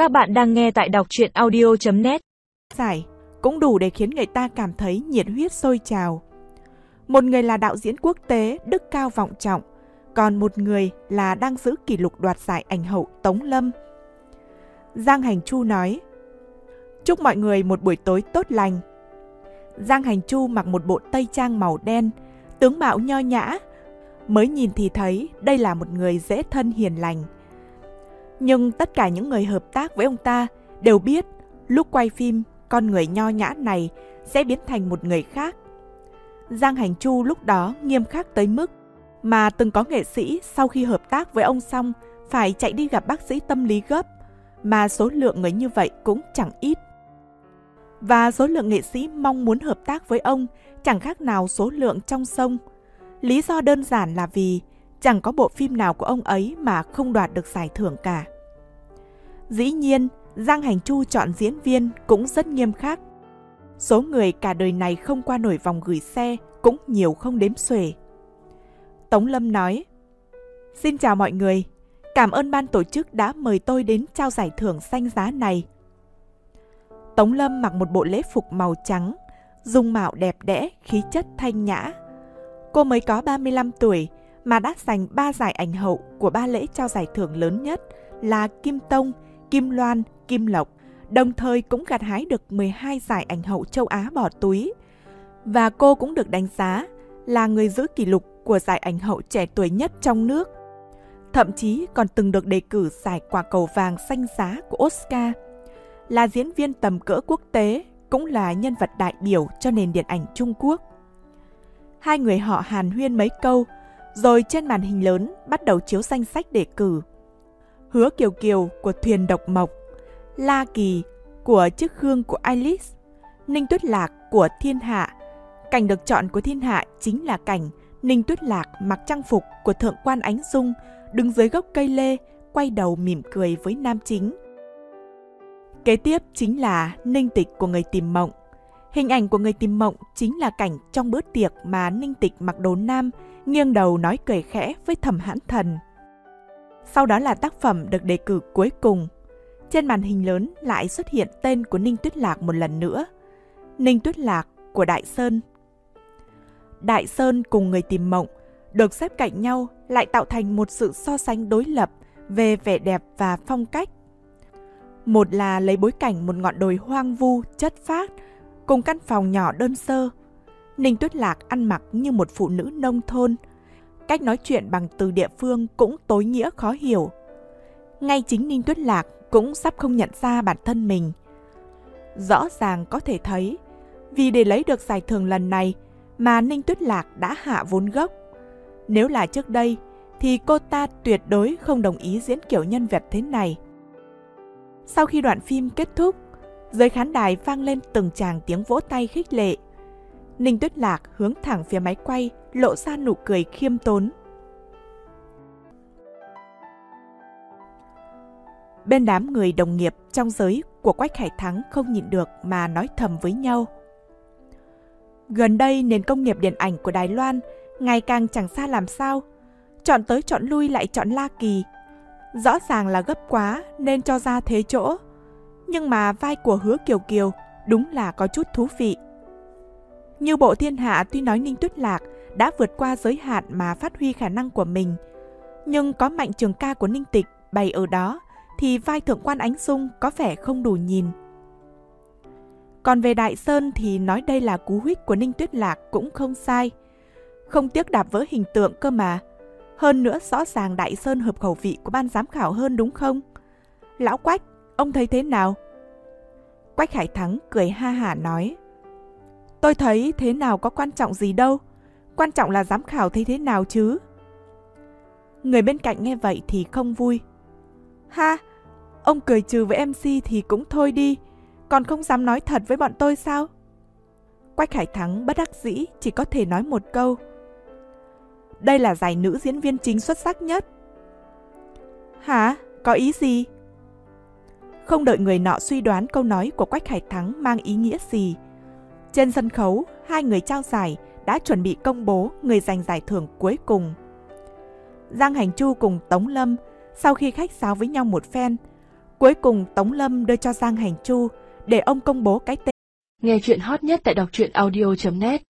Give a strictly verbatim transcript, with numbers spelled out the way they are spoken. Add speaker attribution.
Speaker 1: Các bạn đang nghe tại đọc truyện audio chấm net.
Speaker 2: Giải cũng đủ để khiến người ta cảm thấy nhiệt huyết sôi trào. Một người là đạo diễn quốc tế đức cao vọng trọng, còn một người là đang giữ kỷ lục đoạt giải ảnh hậu Tống Lâm. Giang Hành Chu nói: chúc mọi người một buổi tối tốt lành. Giang Hành Chu mặc một bộ tây trang màu đen, tướng mạo nho nhã, mới nhìn thì thấy đây là một người dễ thân hiền lành. Nhưng tất cả những người hợp tác với ông ta đều biết lúc quay phim, con người nho nhã này sẽ biến thành một người khác. Giang Hành Chu lúc đó nghiêm khắc tới mức mà từng có nghệ sĩ sau khi hợp tác với ông xong phải chạy đi gặp bác sĩ tâm lý gấp, mà số lượng người như vậy cũng chẳng ít. Và số lượng nghệ sĩ mong muốn hợp tác với ông chẳng khác nào số lượng trong sông. Lý do đơn giản là vì chẳng có bộ phim nào của ông ấy mà không đoạt được giải thưởng cả. Dĩ nhiên, Giang Hành Chu chọn diễn viên cũng rất nghiêm khắc. Số người cả đời này không qua nổi vòng gửi xe cũng nhiều không đếm xuể. Tống Lâm nói: xin chào mọi người, cảm ơn ban tổ chức đã mời tôi đến trao giải thưởng danh giá này. Tống Lâm mặc một bộ lễ phục màu trắng, dung mạo đẹp đẽ, khí chất thanh nhã. Cô mới có ba mươi lăm tuổi mà đã giành ba giải ảnh hậu của ba lễ trao giải thưởng lớn nhất là Kim Tông, Kim Loan, Kim Lộc, đồng thời cũng gặt hái được mười hai giải ảnh hậu châu Á bỏ túi. Và cô cũng được đánh giá là người giữ kỷ lục của giải ảnh hậu trẻ tuổi nhất trong nước. Thậm chí còn từng được đề cử giải quả cầu vàng xanh giá của Oscar. Là diễn viên tầm cỡ quốc tế, cũng là nhân vật đại biểu cho nền điện ảnh Trung Quốc. Hai người họ hàn huyên mấy câu, rồi trên màn hình lớn bắt đầu chiếu danh sách đề cử. Hứa Kiều Kiều của Thuyền Độc Mộc, La Kỳ của Chiếc Gương của Alice, Ninh Tuyết Lạc của Thiên Hạ. Cảnh được chọn của Thiên Hạ chính là cảnh Ninh Tuyết Lạc mặc trang phục của Thượng quan Ánh Dung, đứng dưới gốc cây lê, quay đầu mỉm cười với nam chính. Kế tiếp chính là Ninh Tịch của Người Tìm Mộng. Hình ảnh của Người Tìm Mộng chính là cảnh trong bữa tiệc mà Ninh Tịch mặc đồ nam, nghiêng đầu nói cười khẽ với Thẩm Hãn Thần. Sau đó là tác phẩm được đề cử cuối cùng. Trên màn hình lớn lại xuất hiện tên của Ninh Tuyết Lạc một lần nữa. Ninh Tuyết Lạc của Đại Sơn. Đại Sơn cùng Người Tìm Mộng được xếp cạnh nhau lại tạo thành một sự so sánh đối lập về vẻ đẹp và phong cách. Một là lấy bối cảnh một ngọn đồi hoang vu, chất phác, cùng căn phòng nhỏ đơn sơ. Ninh Tuyết Lạc ăn mặc như một phụ nữ nông thôn. Cách nói chuyện bằng từ địa phương cũng tối nghĩa khó hiểu. Ngay chính Ninh Tuyết Lạc cũng sắp không nhận ra bản thân mình. Rõ ràng có thể thấy, vì để lấy được giải thưởng lần này mà Ninh Tuyết Lạc đã hạ vốn gốc. Nếu là trước đây, thì cô ta tuyệt đối không đồng ý diễn kiểu nhân vật thế này. Sau khi đoạn phim kết thúc, dưới khán đài vang lên từng tràng tiếng vỗ tay khích lệ. Ninh Tuyết Lạc hướng thẳng phía máy quay, lộ ra nụ cười khiêm tốn. Bên đám người đồng nghiệp trong giới của Quách Hải Thắng không nhịn được mà nói thầm với nhau. Gần đây nền công nghiệp điện ảnh của Đài Loan ngày càng chẳng xa làm sao. Chọn tới chọn lui lại chọn La Kỳ. Rõ ràng là gấp quá nên cho ra thế chỗ. Nhưng mà vai của Hứa Kiều Kiều đúng là có chút thú vị. Như bộ Thiên Hạ tuy nói Ninh Tuyết Lạc đã vượt qua giới hạn mà phát huy khả năng của mình, nhưng có Mạnh Trường Ca của Ninh Tịch bày ở đó thì vai Thượng quan Ánh Dung có vẻ không đủ nhìn. Còn về Đại Sơn thì nói đây là cú huých của Ninh Tuyết Lạc cũng không sai. Không tiếc đạp vỡ hình tượng cơ mà. Hơn nữa rõ ràng Đại Sơn hợp khẩu vị của ban giám khảo hơn đúng không? Lão Quách, ông thấy thế nào? Quách Hải Thắng cười ha hả nói: tôi thấy thế nào có quan trọng gì đâu. Quan trọng là giám khảo thấy thế nào chứ. Người bên cạnh nghe vậy thì không vui. Ha, ông cười trừ với em xê thì cũng thôi đi, còn không dám nói thật với bọn tôi sao? Quách Hải Thắng bất đắc dĩ chỉ có thể nói một câu: đây là giải nữ diễn viên chính xuất sắc nhất. Hả? Có ý gì? Không đợi người nọ suy đoán câu nói của Quách Hải Thắng mang ý nghĩa gì, trên sân khấu, hai người trao giải đã chuẩn bị công bố người giành giải thưởng cuối cùng. Giang Hành Chu cùng Tống Lâm sau khi khách sáo với nhau một phen, Cuối cùng Tống Lâm đưa cho Giang Hành Chu để ông công bố cái tên.
Speaker 3: Nghe chuyện hot nhất tại đọc truyện audio chấm net